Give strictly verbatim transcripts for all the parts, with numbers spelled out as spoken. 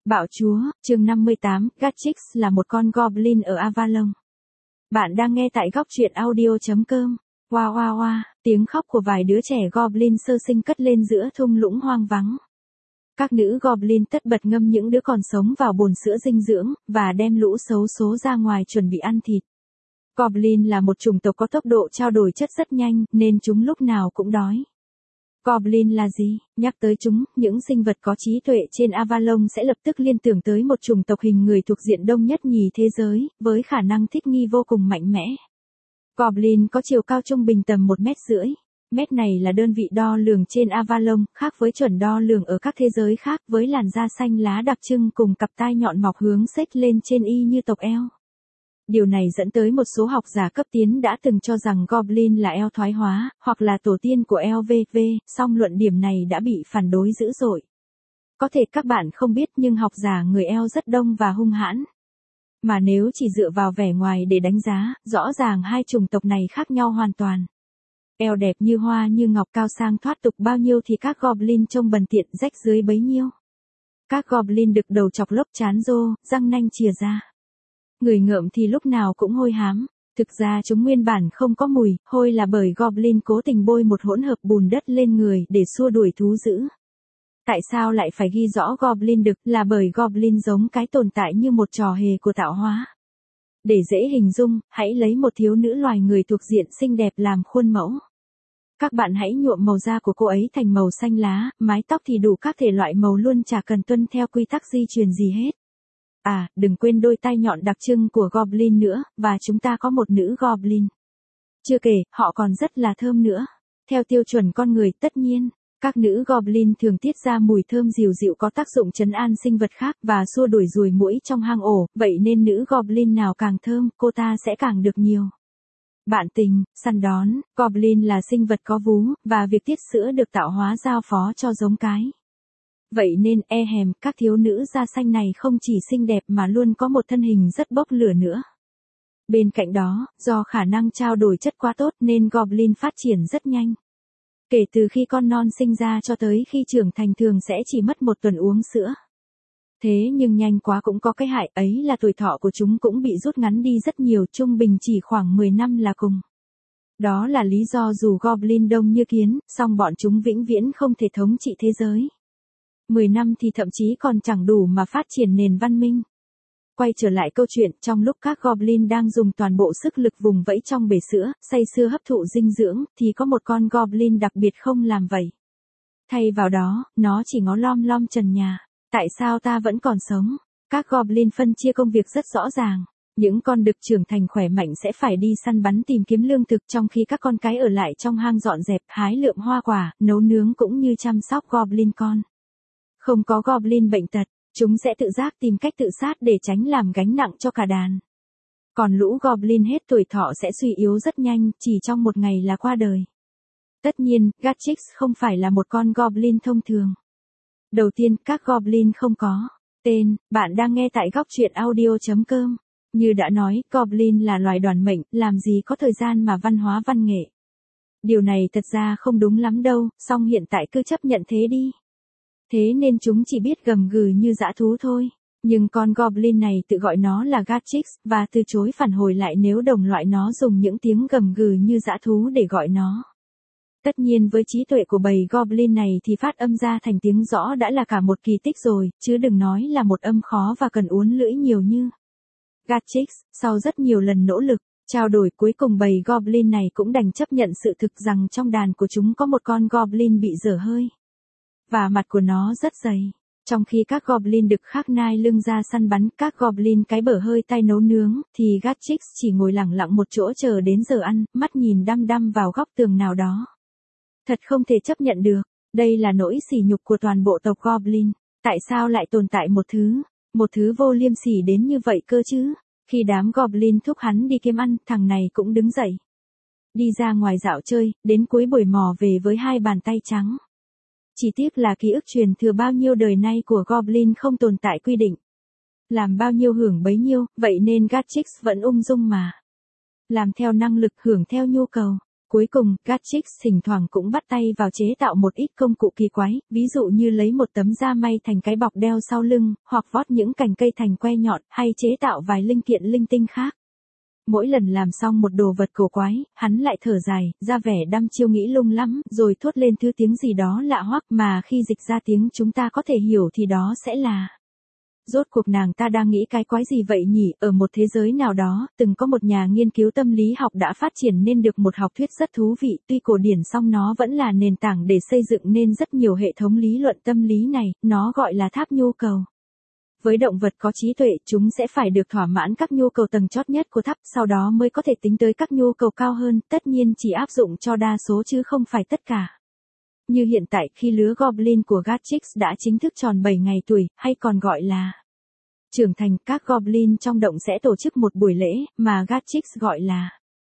Bạo chúa, chương năm mươi tám, Gatrix là một con goblin ở Avalon. Bạn đang nghe tại góc truyện audio chấm com. Wow wow wow, tiếng khóc của vài đứa trẻ goblin sơ sinh cất lên giữa thung lũng hoang vắng. Các nữ goblin tất bật ngâm những đứa còn sống vào bồn sữa dinh dưỡng, và đem lũ xấu số ra ngoài chuẩn bị ăn thịt. Goblin là một chủng tộc có tốc độ trao đổi chất rất nhanh, nên chúng lúc nào cũng đói. Goblin là gì? Nhắc tới chúng, những sinh vật có trí tuệ trên Avalon sẽ lập tức liên tưởng tới một chủng tộc hình người thuộc diện đông nhất nhì thế giới, với khả năng thích nghi vô cùng mạnh mẽ. Goblin có chiều cao trung bình tầm một mét rưỡi. Mét này là đơn vị đo lường trên Avalon, khác với chuẩn đo lường ở các thế giới khác, với làn da xanh lá đặc trưng cùng cặp tai nhọn mọc hướng xếch lên trên y như tộc eo. Điều này dẫn tới một số học giả cấp tiến đã từng cho rằng Goblin là eo thoái hóa, hoặc là tổ tiên của eo vê vê, song luận điểm này đã bị phản đối dữ dội. Có thể các bạn không biết nhưng học giả người eo rất đông và hung hãn. Mà nếu chỉ dựa vào vẻ ngoài để đánh giá, rõ ràng hai chủng tộc này khác nhau hoàn toàn. Eo đẹp như hoa như ngọc cao sang thoát tục bao nhiêu thì các Goblin trông bần tiện rách dưới bấy nhiêu. Các Goblin đực đầu chọc lốc chán rô, răng nanh chìa ra. Người ngợm thì lúc nào cũng hôi hám, thực ra chúng nguyên bản không có mùi, hôi là bởi Goblin cố tình bôi một hỗn hợp bùn đất lên người để xua đuổi thú dữ. Tại sao lại phải ghi rõ Goblin đực, là bởi Goblin giống cái tồn tại như một trò hề của tạo hóa. Để dễ hình dung, hãy lấy một thiếu nữ loài người thuộc diện xinh đẹp làm khuôn mẫu. Các bạn hãy nhuộm màu da của cô ấy thành màu xanh lá, mái tóc thì đủ các thể loại màu luôn, chả cần tuân theo quy tắc di truyền gì hết. À, đừng quên đôi tai nhọn đặc trưng của Goblin nữa, và chúng ta có một nữ Goblin. Chưa kể, họ còn rất là thơm nữa. Theo tiêu chuẩn con người, tất nhiên, các nữ Goblin thường tiết ra mùi thơm dịu dịu có tác dụng trấn an sinh vật khác và xua đuổi ruồi muỗi trong hang ổ, vậy nên nữ Goblin nào càng thơm, cô ta sẽ càng được nhiều. Bạn tình, săn đón, Goblin là sinh vật có vú, và việc tiết sữa được tạo hóa giao phó cho giống cái. Vậy nên e hèm, các thiếu nữ da xanh này không chỉ xinh đẹp mà luôn có một thân hình rất bốc lửa nữa. Bên cạnh đó, do khả năng trao đổi chất quá tốt nên Goblin phát triển rất nhanh. Kể từ khi con non sinh ra cho tới khi trưởng thành thường sẽ chỉ mất một tuần uống sữa. Thế nhưng nhanh quá cũng có cái hại, ấy là tuổi thọ của chúng cũng bị rút ngắn đi rất nhiều, trung bình chỉ khoảng mười năm là cùng. Đó là lý do dù Goblin đông như kiến, song bọn chúng vĩnh viễn không thể thống trị thế giới. mười năm thì thậm chí còn chẳng đủ mà phát triển nền văn minh. Quay trở lại câu chuyện, trong lúc các Goblin đang dùng toàn bộ sức lực vùng vẫy trong bể sữa, say sưa hấp thụ dinh dưỡng, thì có một con Goblin đặc biệt không làm vậy. Thay vào đó, nó chỉ ngó lom lom trần nhà. Tại sao ta vẫn còn sống? Các Goblin phân chia công việc rất rõ ràng. Những con đực trưởng thành khỏe mạnh sẽ phải đi săn bắn tìm kiếm lương thực, trong khi các con cái ở lại trong hang dọn dẹp, hái lượm hoa quả, nấu nướng cũng như chăm sóc Goblin con. Không có Goblin bệnh tật, chúng sẽ tự giác tìm cách tự sát để tránh làm gánh nặng cho cả đàn. Còn lũ Goblin hết tuổi thọ sẽ suy yếu rất nhanh, chỉ trong một ngày là qua đời. Tất nhiên, Gatrix không phải là một con Goblin thông thường. Đầu tiên, các Goblin không có tên. Bạn đang nghe tại góc truyện audio chấm com. Như đã nói, Goblin là loài đoàn mệnh, làm gì có thời gian mà văn hóa văn nghệ. Điều này thật ra không đúng lắm đâu, song hiện tại cứ chấp nhận thế đi. Thế nên chúng chỉ biết gầm gừ như dã thú thôi. Nhưng con Goblin này tự gọi nó là Gatrix, và từ chối phản hồi lại nếu đồng loại nó dùng những tiếng gầm gừ như dã thú để gọi nó. Tất nhiên với trí tuệ của bầy Goblin này thì phát âm ra thành tiếng rõ đã là cả một kỳ tích rồi, chứ đừng nói là một âm khó và cần uốn lưỡi nhiều như Gatrix. Sau rất nhiều lần nỗ lực, trao đổi, cuối cùng bầy Goblin này cũng đành chấp nhận sự thực rằng trong đàn của chúng có một con Goblin bị dở hơi. Và mặt của nó rất dày. Trong khi các Goblin đực khác nai lưng ra săn bắn, các Goblin cái bở hơi tay nấu nướng, thì Gatrix chỉ ngồi lẳng lặng một chỗ chờ đến giờ ăn, mắt nhìn đăm đăm vào góc tường nào đó. Thật không thể chấp nhận được, đây là nỗi sỉ nhục của toàn bộ tộc Goblin. Tại sao lại tồn tại một thứ, một thứ vô liêm sỉ đến như vậy cơ chứ? Khi đám Goblin thúc hắn đi kiếm ăn, thằng này cũng đứng dậy. Đi ra ngoài dạo chơi, đến cuối buổi mò về với hai bàn tay trắng. Chỉ tiếc là ký ức truyền thừa bao nhiêu đời nay của Goblin không tồn tại quy định. Làm bao nhiêu hưởng bấy nhiêu, vậy nên Gatrix vẫn ung dung mà làm theo năng lực, hưởng theo nhu cầu. Cuối cùng, Gatrix thỉnh thoảng cũng bắt tay vào chế tạo một ít công cụ kỳ quái, ví dụ như lấy một tấm da may thành cái bọc đeo sau lưng, hoặc vót những cành cây thành que nhọn, hay chế tạo vài linh kiện linh tinh khác. Mỗi lần làm xong một đồ vật cổ quái, hắn lại thở dài, ra vẻ đăm chiêu nghĩ lung lắm, rồi thốt lên thứ tiếng gì đó lạ hoắc mà khi dịch ra tiếng chúng ta có thể hiểu thì đó sẽ là... Rốt cuộc nàng ta đang nghĩ cái quái gì vậy nhỉ? Ở một thế giới nào đó, từng có một nhà nghiên cứu tâm lý học đã phát triển nên được một học thuyết rất thú vị, tuy cổ điển song nó vẫn là nền tảng để xây dựng nên rất nhiều hệ thống lý luận tâm lý này, nó gọi là tháp nhu cầu. Với động vật có trí tuệ, chúng sẽ phải được thỏa mãn các nhu cầu tầng chót nhất của tháp, sau đó mới có thể tính tới các nhu cầu cao hơn, tất nhiên chỉ áp dụng cho đa số chứ không phải tất cả. Như hiện tại khi lứa Goblin của Gatrix đã chính thức tròn bảy ngày tuổi, hay còn gọi là trưởng thành, các Goblin trong động sẽ tổ chức một buổi lễ, mà Gatrix gọi là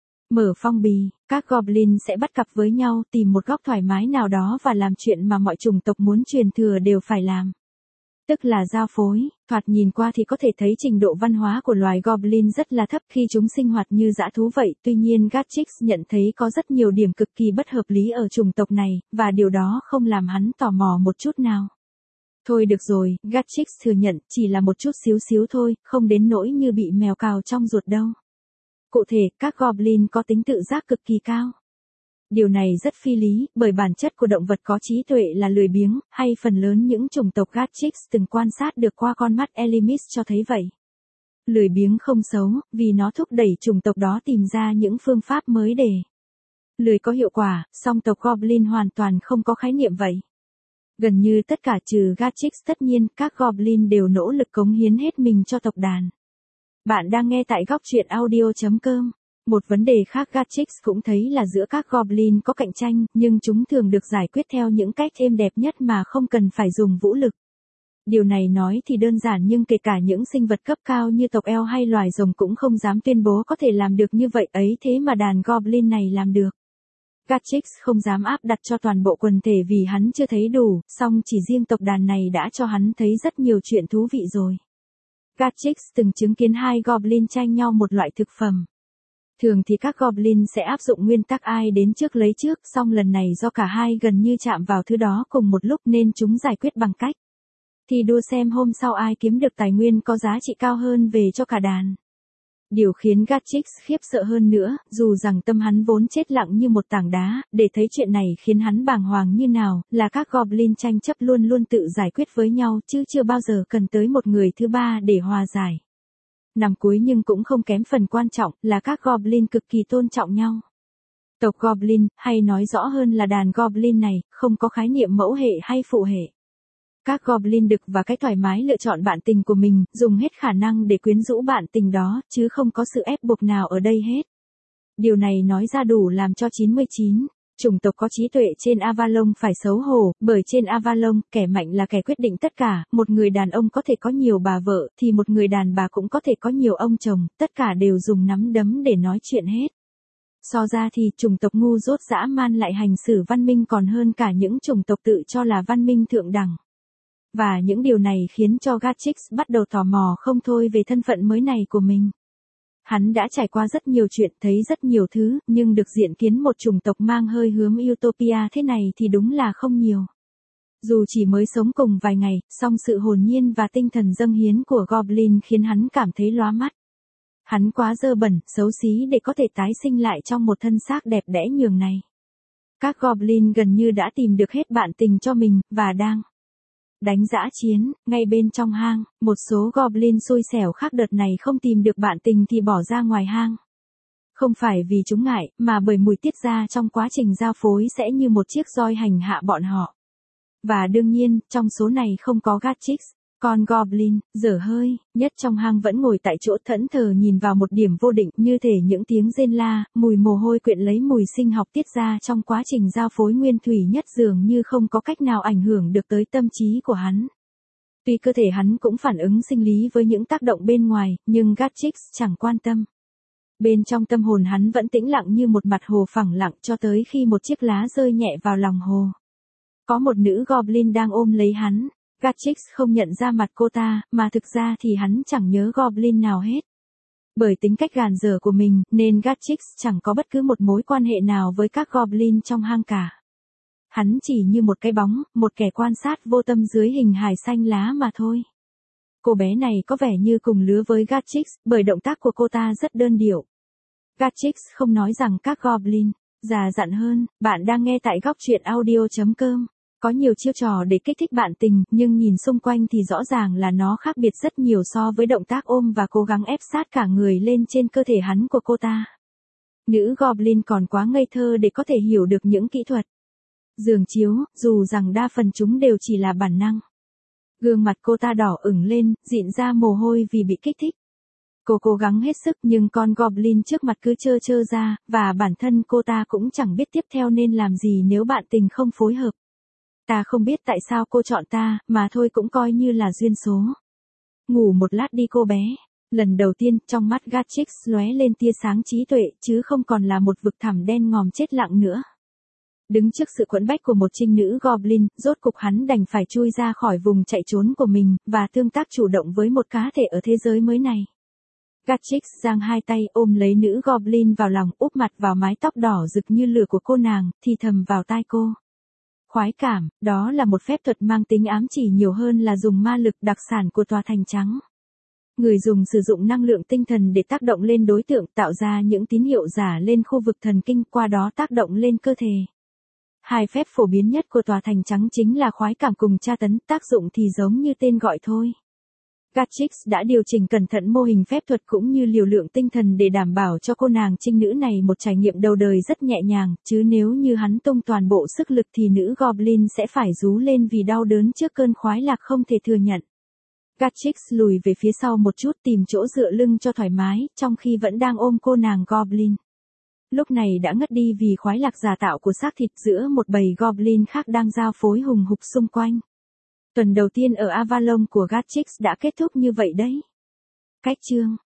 mở phong bì. Các Goblin sẽ bắt cặp với nhau, tìm một góc thoải mái nào đó và làm chuyện mà mọi chủng tộc muốn truyền thừa đều phải làm. Tức là giao phối. Thoạt nhìn qua thì có thể thấy trình độ văn hóa của loài Goblin rất là thấp khi chúng sinh hoạt như dã thú vậy, tuy nhiên Gatrix nhận thấy có rất nhiều điểm cực kỳ bất hợp lý ở chủng tộc này, và điều đó không làm hắn tò mò một chút nào. Thôi được rồi, Gatrix thừa nhận, chỉ là một chút xíu xíu thôi, không đến nỗi như bị mèo cào trong ruột đâu. Cụ thể, các Goblin có tính tự giác cực kỳ cao. Điều này rất phi lý, bởi bản chất của động vật có trí tuệ là lười biếng, hay phần lớn những chủng tộc Gatrix từng quan sát được qua con mắt Elimis cho thấy vậy. Lười biếng không xấu, vì nó thúc đẩy chủng tộc đó tìm ra những phương pháp mới để lười có hiệu quả, song tộc Goblin hoàn toàn không có khái niệm vậy. Gần như tất cả trừ Gatrix, tất nhiên, các Goblin đều nỗ lực cống hiến hết mình cho tộc đàn. Bạn đang nghe tại góc truyện audio chấm com. Một vấn đề khác Gatrix cũng thấy là giữa các Goblin có cạnh tranh, nhưng chúng thường được giải quyết theo những cách êm đẹp nhất mà không cần phải dùng vũ lực. Điều này nói thì đơn giản nhưng kể cả những sinh vật cấp cao như tộc eo hay loài rồng cũng không dám tuyên bố có thể làm được như vậy ấy, thế mà đàn Goblin này làm được. Gatrix không dám áp đặt cho toàn bộ quần thể vì hắn chưa thấy đủ, song chỉ riêng tộc đàn này đã cho hắn thấy rất nhiều chuyện thú vị rồi. Gatrix từng chứng kiến hai Goblin tranh nhau một loại thực phẩm. Thường thì các Goblin sẽ áp dụng nguyên tắc ai đến trước lấy trước, song lần này do cả hai gần như chạm vào thứ đó cùng một lúc nên chúng giải quyết bằng cách thì đua xem hôm sau ai kiếm được tài nguyên có giá trị cao hơn về cho cả đàn. Điều khiến Gatrix khiếp sợ hơn nữa, dù rằng tâm hắn vốn chết lặng như một tảng đá, để thấy chuyện này khiến hắn bàng hoàng như nào, là các Goblin tranh chấp luôn luôn tự giải quyết với nhau chứ chưa bao giờ cần tới một người thứ ba để hòa giải. Nằm cuối nhưng cũng không kém phần quan trọng là các Goblin cực kỳ tôn trọng nhau. Tộc Goblin, hay nói rõ hơn là đàn Goblin này, không có khái niệm mẫu hệ hay phụ hệ. Các Goblin được và cái thoải mái lựa chọn bạn tình của mình, dùng hết khả năng để quyến rũ bạn tình đó, chứ không có sự ép buộc nào ở đây hết. Điều này nói ra đủ làm cho chín mươi chín chủng tộc có trí tuệ trên Avalon phải xấu hổ, bởi trên Avalon, kẻ mạnh là kẻ quyết định tất cả, một người đàn ông có thể có nhiều bà vợ, thì một người đàn bà cũng có thể có nhiều ông chồng, tất cả đều dùng nắm đấm để nói chuyện hết. So ra thì chủng tộc ngu dốt dã man lại hành xử văn minh còn hơn cả những chủng tộc tự cho là văn minh thượng đẳng. Và những điều này khiến cho Gatrix bắt đầu tò mò không thôi về thân phận mới này của mình. Hắn đã trải qua rất nhiều chuyện, thấy rất nhiều thứ, nhưng được diện kiến một chủng tộc mang hơi hướng Utopia thế này thì đúng là không nhiều. Dù chỉ mới sống cùng vài ngày, song sự hồn nhiên và tinh thần dâng hiến của Goblin khiến hắn cảm thấy lóa mắt. Hắn quá dơ bẩn, xấu xí để có thể tái sinh lại trong một thân xác đẹp đẽ nhường này. Các Goblin gần như đã tìm được hết bạn tình cho mình, và đang đánh dã chiến, ngay bên trong hang, một số Goblin xui xẻo khác đợt này không tìm được bạn tình thì bỏ ra ngoài hang. Không phải vì chúng ngại, mà bởi mùi tiết ra trong quá trình giao phối sẽ như một chiếc roi hành hạ bọn họ. Và đương nhiên, trong số này không có Gatrix. Con Goblin, dở hơi, nhất trong hang vẫn ngồi tại chỗ thẫn thờ nhìn vào một điểm vô định, như thể những tiếng rên la, mùi mồ hôi quyện lấy mùi sinh học tiết ra trong quá trình giao phối nguyên thủy nhất dường như không có cách nào ảnh hưởng được tới tâm trí của hắn. Tuy cơ thể hắn cũng phản ứng sinh lý với những tác động bên ngoài, nhưng Gatrix chẳng quan tâm. Bên trong tâm hồn hắn vẫn tĩnh lặng như một mặt hồ phẳng lặng cho tới khi một chiếc lá rơi nhẹ vào lòng hồ. Có một nữ Goblin đang ôm lấy hắn. Gatrix không nhận ra mặt cô ta, mà thực ra thì hắn chẳng nhớ Goblin nào hết. Bởi tính cách gàn dở của mình, nên Gatchix chẳng có bất cứ một mối quan hệ nào với các Goblin trong hang cả. Hắn chỉ như một cái bóng, một kẻ quan sát vô tâm dưới hình hài xanh lá mà thôi. Cô bé này có vẻ như cùng lứa với Gatchix, bởi động tác của cô ta rất đơn điệu. Gatchix không nói rằng các Goblin già dặn hơn. Bạn đang nghe tại góc truyện audio chấm com. Có nhiều chiêu trò để kích thích bạn tình, nhưng nhìn xung quanh thì rõ ràng là nó khác biệt rất nhiều so với động tác ôm và cố gắng ép sát cả người lên trên cơ thể hắn của cô ta. Nữ Goblin còn quá ngây thơ để có thể hiểu được những kỹ thuật giường chiếu, dù rằng đa phần chúng đều chỉ là bản năng. Gương mặt cô ta đỏ ửng lên, dịn ra mồ hôi vì bị kích thích. Cô cố gắng hết sức nhưng con Goblin trước mặt cứ trơ trơ ra, và bản thân cô ta cũng chẳng biết tiếp theo nên làm gì nếu bạn tình không phối hợp. Ta không biết tại sao cô chọn ta, mà thôi cũng coi như là duyên số. Ngủ một lát đi cô bé. Lần đầu tiên, trong mắt Gatchix lóe lên tia sáng trí tuệ, chứ không còn là một vực thẳm đen ngòm chết lặng nữa. Đứng trước sự quẫn bách của một trinh nữ Goblin, rốt cục hắn đành phải chui ra khỏi vùng chạy trốn của mình, và tương tác chủ động với một cá thể ở thế giới mới này. Gatchix giang hai tay ôm lấy nữ Goblin vào lòng, úp mặt vào mái tóc đỏ rực như lửa của cô nàng, thì thầm vào tai cô. Khoái cảm, đó là một phép thuật mang tính ám chỉ nhiều hơn là dùng ma lực đặc sản của tòa thành trắng. Người dùng sử dụng năng lượng tinh thần để tác động lên đối tượng, tạo ra những tín hiệu giả lên khu vực thần kinh, qua đó tác động lên cơ thể. Hai phép phổ biến nhất của tòa thành trắng chính là khoái cảm cùng tra tấn, tác dụng thì giống như tên gọi thôi. Gatchix đã điều chỉnh cẩn thận mô hình phép thuật cũng như liều lượng tinh thần để đảm bảo cho cô nàng trinh nữ này một trải nghiệm đầu đời rất nhẹ nhàng, chứ nếu như hắn tung toàn bộ sức lực thì nữ Goblin sẽ phải rú lên vì đau đớn trước cơn khoái lạc không thể thừa nhận. Gatchix lùi về phía sau một chút tìm chỗ dựa lưng cho thoải mái, trong khi vẫn đang ôm cô nàng Goblin. Lúc này đã ngất đi vì khoái lạc giả tạo của xác thịt giữa một bầy Goblin khác đang giao phối hùng hục xung quanh. Tuần đầu tiên ở Avalon của Gatchix đã kết thúc như vậy đấy. Cách chương